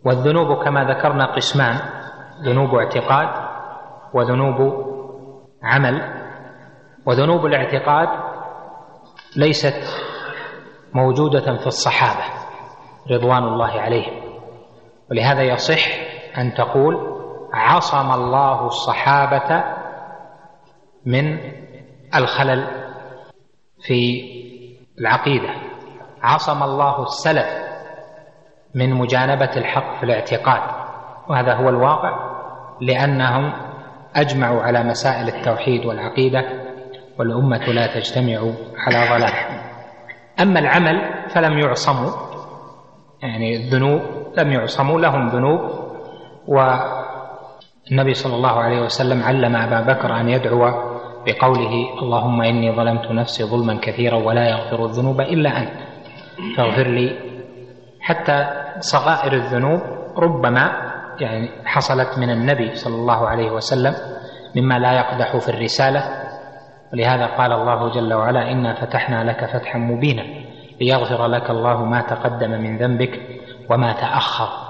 والذنوب كما ذكرنا قسمان: ذنوب اعتقاد وذنوب عمل. وذنوب الاعتقاد ليست موجودة في الصحابة رضوان الله عليهم، ولهذا يصح أن تقول عصم الله الصحابة من الخلل في العقيدة، عصم الله السلف من مجانبة الحق في الاعتقاد، وهذا هو الواقع، لأنهم أجمعوا على مسائل التوحيد والعقيدة، والأمة لا تجتمع على ضلال. أما العمل فلم يعصموا، يعني الذنوب لم يعصموا، لهم ذنوب. والنبي صلى الله عليه وسلم علم أبا بكر أن يدعو بقوله: اللهم إني ظلمت نفسي ظلما كثيرا ولا يغفر الذنوب إلا أنت فاغفر لي. حتى صغائر الذنوب ربما يعني حصلت من النبي صلى الله عليه وسلم مما لا يقدح في الرسالة، ولهذا قال الله جل وعلا: إنا فتحنا لك فتحا مبينا ليغفر لك الله ما تقدم من ذنبك وما تأخر.